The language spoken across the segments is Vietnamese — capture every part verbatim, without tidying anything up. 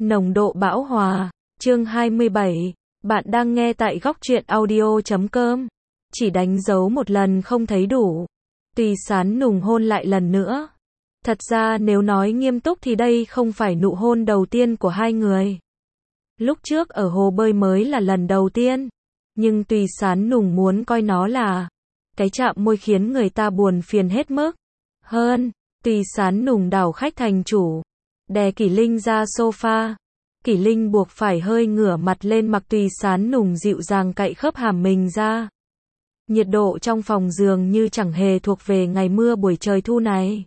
Nồng độ bão hòa, chương hai mươi bảy, bạn đang nghe tại góc truyện audio chấm com. Chỉ đánh dấu một lần không thấy đủ. Tùy Sán nùng hôn lại lần nữa. Thật ra nếu nói nghiêm túc thì đây không phải nụ hôn đầu tiên của hai người. Lúc trước ở hồ bơi mới là lần đầu tiên. Nhưng Tùy Sán nùng muốn coi nó là cái chạm môi khiến người ta buồn phiền hết mức. Hơn, Tùy Sán nùng đảo khách thành chủ. Đè Kỷ Linh ra sofa. Kỷ Linh buộc phải hơi ngửa mặt lên mặc Tùy Sán nùng dịu dàng cạy khớp hàm mình ra. Nhiệt độ trong phòng dường như chẳng hề thuộc về ngày mưa buổi trời thu này.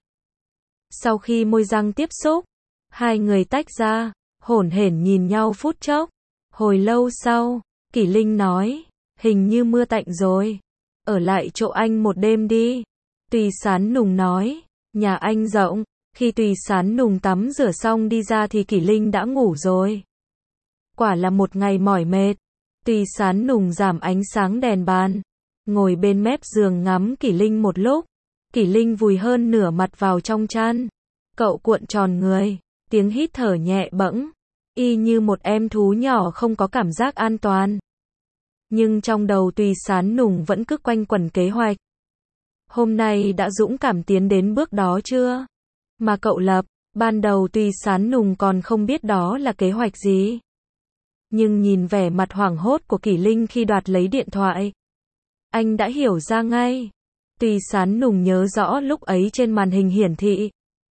Sau khi môi răng tiếp xúc, hai người tách ra, hổn hển nhìn nhau phút chốc. Hồi lâu sau, Kỷ Linh nói, hình như mưa tạnh rồi. Ở lại chỗ anh một đêm đi. Tùy Sán nùng nói, nhà anh rộng. Khi Tùy Sán nùng tắm rửa xong đi ra thì Kỷ Linh đã ngủ rồi. Quả là một ngày mỏi mệt. Tùy Sán nùng giảm ánh sáng đèn bàn, ngồi bên mép giường ngắm Kỷ Linh một lúc. Kỷ Linh vùi hơn nửa mặt vào trong chăn. Cậu cuộn tròn người, tiếng hít thở nhẹ bẫng, y như một em thú nhỏ không có cảm giác an toàn. Nhưng trong đầu Tùy Sán nùng vẫn cứ quanh quẩn kế hoạch. Hôm nay đã dũng cảm tiến đến bước đó chưa? Mà cậu lập, ban đầu Tùy Sán nùng còn không biết đó là kế hoạch gì. Nhưng nhìn vẻ mặt hoảng hốt của Kỷ Linh khi đoạt lấy điện thoại, anh đã hiểu ra ngay. Tùy Sán nùng nhớ rõ lúc ấy trên màn hình hiển thị.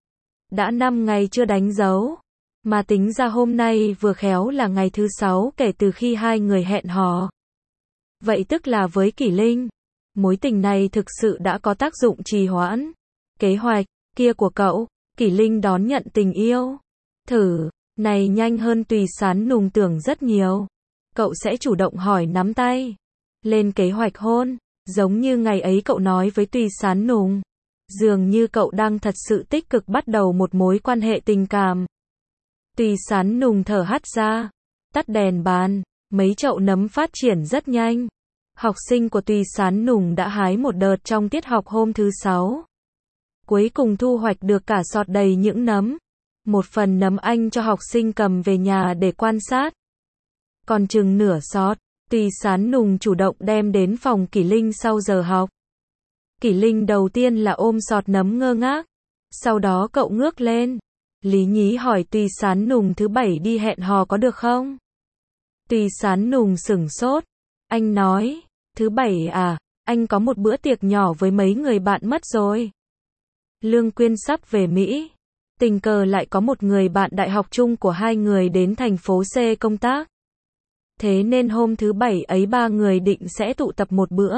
Đã năm ngày chưa đánh dấu. Mà tính ra hôm nay vừa khéo là ngày thứ sáu kể từ khi hai người hẹn hò. Vậy tức là với Kỷ Linh, mối tình này thực sự đã có tác dụng trì hoãn. Kế hoạch kia của cậu, Kỷ Linh đón nhận tình yêu. Thử, này nhanh hơn Tùy Sán nùng tưởng rất nhiều. Cậu sẽ chủ động hỏi nắm tay. Lên kế hoạch hôn, giống như ngày ấy cậu nói với Tùy Sán nùng. Dường như cậu đang thật sự tích cực bắt đầu một mối quan hệ tình cảm. Tùy Sán nùng thở hắt ra, tắt đèn bàn, mấy chậu nấm phát triển rất nhanh. Học sinh của Tùy Sán nùng đã hái một đợt trong tiết học hôm thứ sáu. Cuối cùng thu hoạch được cả sọt đầy những nấm. Một phần nấm anh cho học sinh cầm về nhà để quan sát. Còn chừng nửa sọt, Tùy Sán nùng chủ động đem đến phòng Kỷ Linh sau giờ học. Kỷ Linh đầu tiên là ôm sọt nấm ngơ ngác. Sau đó cậu ngước lên. Lý nhí hỏi Tùy Sán nùng thứ bảy đi hẹn hò có được không? Tùy Sán nùng sửng sốt. Anh nói, thứ bảy à, anh có một bữa tiệc nhỏ với mấy người bạn mất rồi. Lương Quyên sắp về Mỹ. Tình cờ lại có một người bạn đại học chung của hai người đến thành phố C công tác. Thế nên hôm thứ bảy ấy ba người định sẽ tụ tập một bữa.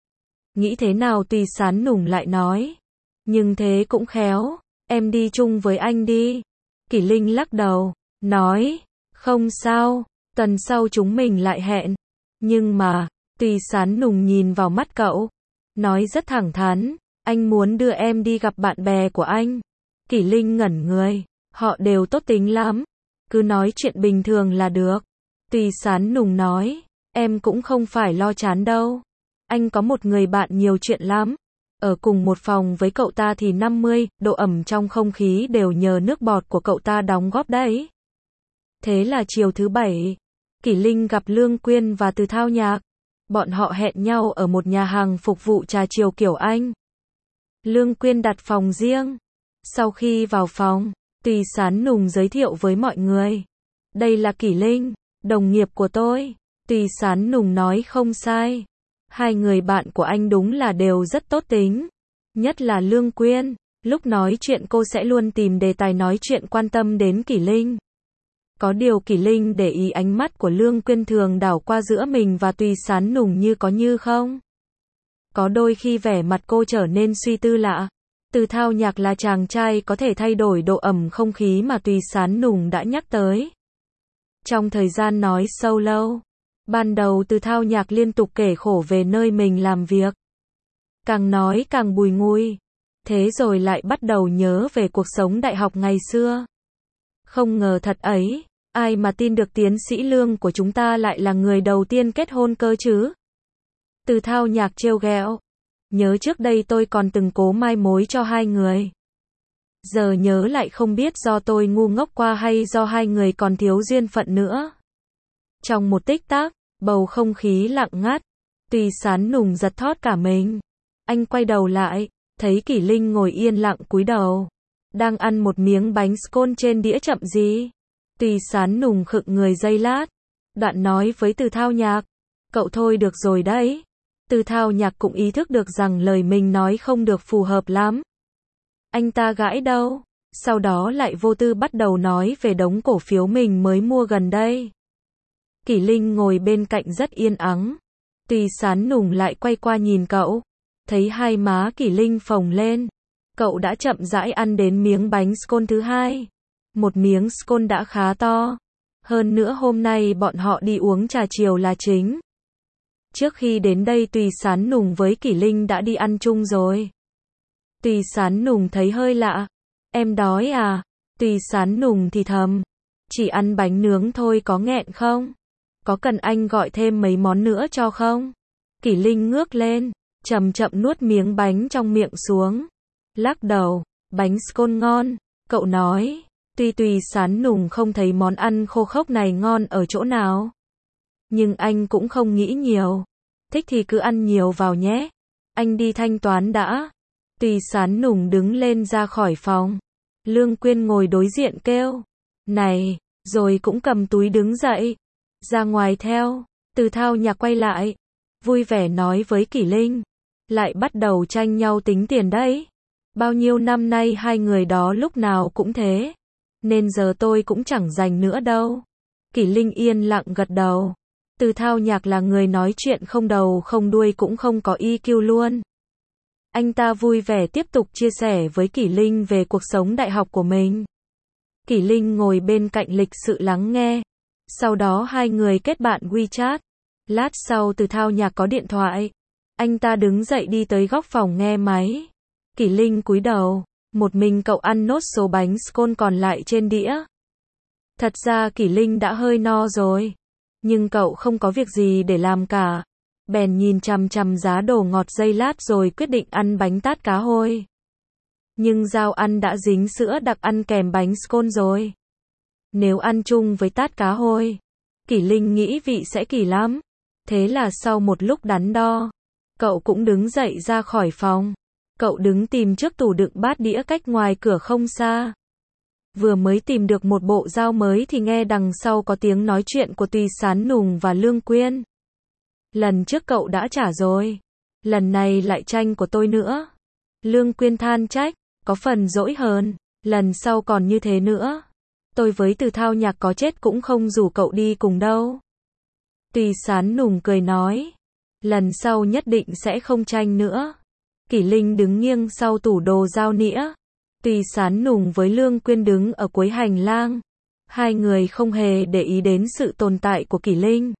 Nghĩ thế nào Tùy Sán nùng lại nói. Nhưng thế cũng khéo, em đi chung với anh đi. Kỷ Linh lắc đầu, nói, không sao, tuần sau chúng mình lại hẹn. Nhưng mà, Tùy Sán nùng nhìn vào mắt cậu, nói rất thẳng thắn, anh muốn đưa em đi gặp bạn bè của anh. Kỷ Linh ngẩn người, họ đều tốt tính lắm, cứ nói chuyện bình thường là được. Tùy Sán nùng nói, em cũng không phải lo chán đâu. Anh có một người bạn nhiều chuyện lắm. Ở cùng một phòng với cậu ta thì năm mươi, độ ẩm trong không khí đều nhờ nước bọt của cậu ta đóng góp đấy. Thế là chiều thứ bảy, Kỷ Linh gặp Lương Quyên và Từ Thao Nhạc. Bọn họ hẹn nhau ở một nhà hàng phục vụ trà chiều kiểu Anh. Lương Quyên đặt phòng riêng. Sau khi vào phòng, Tùy Sán nùng giới thiệu với mọi người. Đây là Kỷ Linh, đồng nghiệp của tôi. Tùy Sán nùng nói không sai. Hai người bạn của anh đúng là đều rất tốt tính. Nhất là Lương Quyên. Lúc nói chuyện cô sẽ luôn tìm đề tài nói chuyện quan tâm đến Kỷ Linh. Có điều Kỷ Linh để ý ánh mắt của Lương Quyên thường đảo qua giữa mình và Tùy Sán nùng như có như không. Có đôi khi vẻ mặt cô trở nên suy tư lạ. Từ Thao Nhạc là chàng trai có thể thay đổi độ ẩm không khí mà Tùy Sán nùng đã nhắc tới. Trong thời gian nói sâu lâu, ban đầu Từ Thao Nhạc liên tục kể khổ về nơi mình làm việc. Càng nói càng bùi ngùi. Thế rồi lại bắt đầu nhớ về cuộc sống đại học ngày xưa. Không ngờ thật ấy, ai mà tin được tiến sĩ Lương của chúng ta lại là người đầu tiên kết hôn cơ chứ? Từ Thao Nhạc trêu ghẹo. Nhớ trước đây tôi còn từng cố mai mối cho hai người. Giờ nhớ lại không biết do tôi ngu ngốc qua hay do hai người còn thiếu duyên phận nữa. Trong một tích tắc, bầu không khí lặng ngắt. Tùy Sán Nùng giật thót cả mình. Anh quay đầu lại, thấy Kỷ Linh ngồi yên lặng cúi đầu, đang ăn một miếng bánh scone trên đĩa chậm gì. Tùy Sán Nùng khựng người giây lát, đoạn nói với Từ Thao Nhạc, cậu thôi được rồi đấy. Từ Thao Nhạc cũng ý thức được rằng lời mình nói không được phù hợp lắm. Anh ta gãi đầu, sau đó lại vô tư bắt đầu nói về đống cổ phiếu mình mới mua gần đây. Kỷ Linh ngồi bên cạnh rất yên ắng. Tùy Sán Nùng lại quay qua nhìn cậu, thấy hai má Kỷ Linh phồng lên. Cậu đã chậm rãi ăn đến miếng bánh scone thứ hai. Một miếng scone đã khá to. Hơn nữa hôm nay bọn họ đi uống trà chiều là chính. Trước khi đến đây Tùy Sán Nùng với Kỷ Linh đã đi ăn chung rồi. Tùy Sán Nùng thấy hơi lạ. Em đói à? Tùy Sán Nùng thì thầm. Chỉ ăn bánh nướng thôi có nghẹn không? Có cần anh gọi thêm mấy món nữa cho không? Kỷ Linh ngước lên, chậm chậm nuốt miếng bánh trong miệng xuống. Lắc đầu, bánh scone ngon, cậu nói. Tuy Tùy Sán Nùng không thấy món ăn khô khốc này ngon ở chỗ nào. Nhưng anh cũng không nghĩ nhiều. Thích thì cứ ăn nhiều vào nhé. Anh đi thanh toán đã. Tùy Sán Nùng đứng lên ra khỏi phòng. Lương Quyên ngồi đối diện kêu. Này, rồi cũng cầm túi đứng dậy. Ra ngoài theo. Từ Thao Nhạc quay lại. Vui vẻ nói với Kỷ Linh. Lại bắt đầu tranh nhau tính tiền đấy. Bao nhiêu năm nay hai người đó lúc nào cũng thế. Nên giờ tôi cũng chẳng dành nữa đâu. Kỷ Linh yên lặng gật đầu. Từ Thao Nhạc là người nói chuyện không đầu không đuôi cũng không có i kiu luôn. Anh ta vui vẻ tiếp tục chia sẻ với Kỷ Linh về cuộc sống đại học của mình. Kỷ Linh ngồi bên cạnh lịch sự lắng nghe. Sau đó hai người kết bạn WeChat. Lát sau Từ Thao Nhạc có điện thoại. Anh ta đứng dậy đi tới góc phòng nghe máy. Kỷ Linh cúi đầu. Một mình cậu ăn nốt số bánh scone còn lại trên đĩa. Thật ra Kỷ Linh đã hơi no rồi. Nhưng cậu không có việc gì để làm cả. Bèn nhìn chằm chằm giá đồ ngọt giây lát rồi quyết định ăn bánh tát cá hôi. Nhưng dao ăn đã dính sữa đặc ăn kèm bánh scone rồi. Nếu ăn chung với tát cá hôi, Kỷ Linh nghĩ vị sẽ kỳ lắm. Thế là sau một lúc đắn đo, cậu cũng đứng dậy ra khỏi phòng. Cậu đứng tìm trước tủ đựng bát đĩa cách ngoài cửa không xa. Vừa mới tìm được một bộ dao mới thì nghe đằng sau có tiếng nói chuyện của Tùy Sán Nùng và Lương Quyên. Lần trước cậu đã trả rồi. Lần này lại tranh của tôi nữa. Lương Quyên than trách, có phần dỗi hờn. Lần sau còn như thế nữa. Tôi với Từ Thao Nhạc có chết cũng không rủ cậu đi cùng đâu. Tùy Sán Nùng cười nói. Lần sau nhất định sẽ không tranh nữa. Kỷ Linh đứng nghiêng sau tủ đồ dao nĩa. Tùy Sán Nùng với Lương Quyên đứng ở cuối hành lang. Hai người không hề để ý đến sự tồn tại của Kỷ Linh.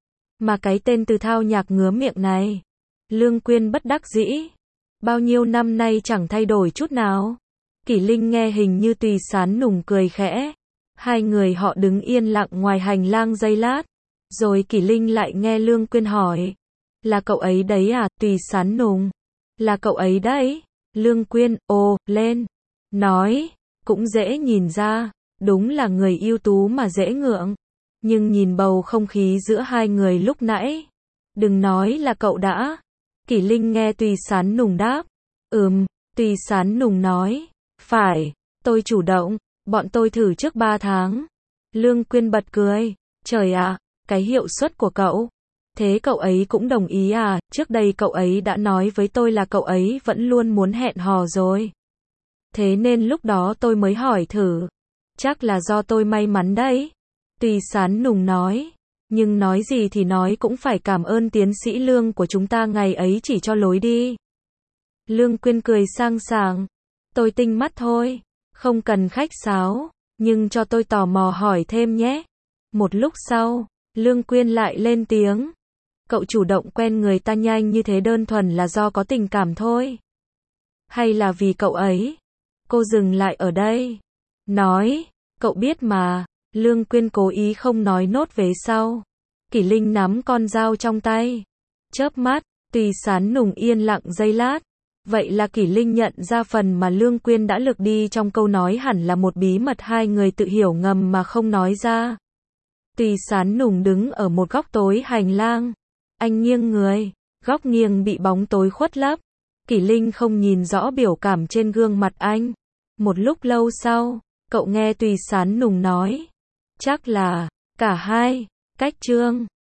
Mà cái tên Từ Thao Nhạc ngứa miệng này. Lương Quyên bất đắc dĩ. Bao nhiêu năm nay chẳng thay đổi chút nào. Kỷ Linh nghe hình như Tùy Sán Nùng cười khẽ. Hai người họ đứng yên lặng ngoài hành lang giây lát. Rồi Kỷ Linh lại nghe Lương Quyên hỏi. Là cậu ấy đấy à? Tùy Sán Nùng. Là cậu ấy đấy. Lương Quyên, ồ, lên. Nói, cũng dễ nhìn ra. Đúng là người ưu tú mà dễ ngượng. Nhưng nhìn bầu không khí giữa hai người lúc nãy. Đừng nói là cậu đã. Kỷ Linh nghe Tùy Sán Nùng đáp. Ừm, Tùy Sán Nùng nói. Phải, tôi chủ động. Bọn tôi thử trước ba tháng. Lương Quyên bật cười. Trời ạ, cái hiệu suất của cậu. Thế cậu ấy cũng đồng ý à? Trước đây cậu ấy đã nói với tôi là cậu ấy vẫn luôn muốn hẹn hò rồi. Thế nên lúc đó tôi mới hỏi thử. Chắc là do tôi may mắn đấy. Tùy Sán Nùng nói. Nhưng nói gì thì nói cũng phải cảm ơn tiến sĩ Lương của chúng ta ngày ấy chỉ cho lối đi. Lương Quyên cười sang sảng. Tôi tinh mắt thôi. Không cần khách sáo. Nhưng cho tôi tò mò hỏi thêm nhé. Một lúc sau, Lương Quyên lại lên tiếng. Cậu chủ động quen người ta nhanh như thế đơn thuần là do có tình cảm thôi. Hay là vì cậu ấy? Cô dừng lại ở đây. Nói, cậu biết mà. Lương Quyên cố ý không nói nốt về sau. Kỷ Linh nắm con dao trong tay. Chớp mắt, Tùy Sán Nùng yên lặng giây lát. Vậy là Kỷ Linh nhận ra phần mà Lương Quyên đã lược đi trong câu nói hẳn là một bí mật hai người tự hiểu ngầm mà không nói ra. Tùy Sán Nùng đứng ở một góc tối hành lang. Anh nghiêng người, góc nghiêng bị bóng tối khuất lấp. Kỷ Linh không nhìn rõ biểu cảm trên gương mặt anh. Một lúc lâu sau, cậu nghe Tùy Sán Nùng nói. Chắc là, cả hai, cách Trương.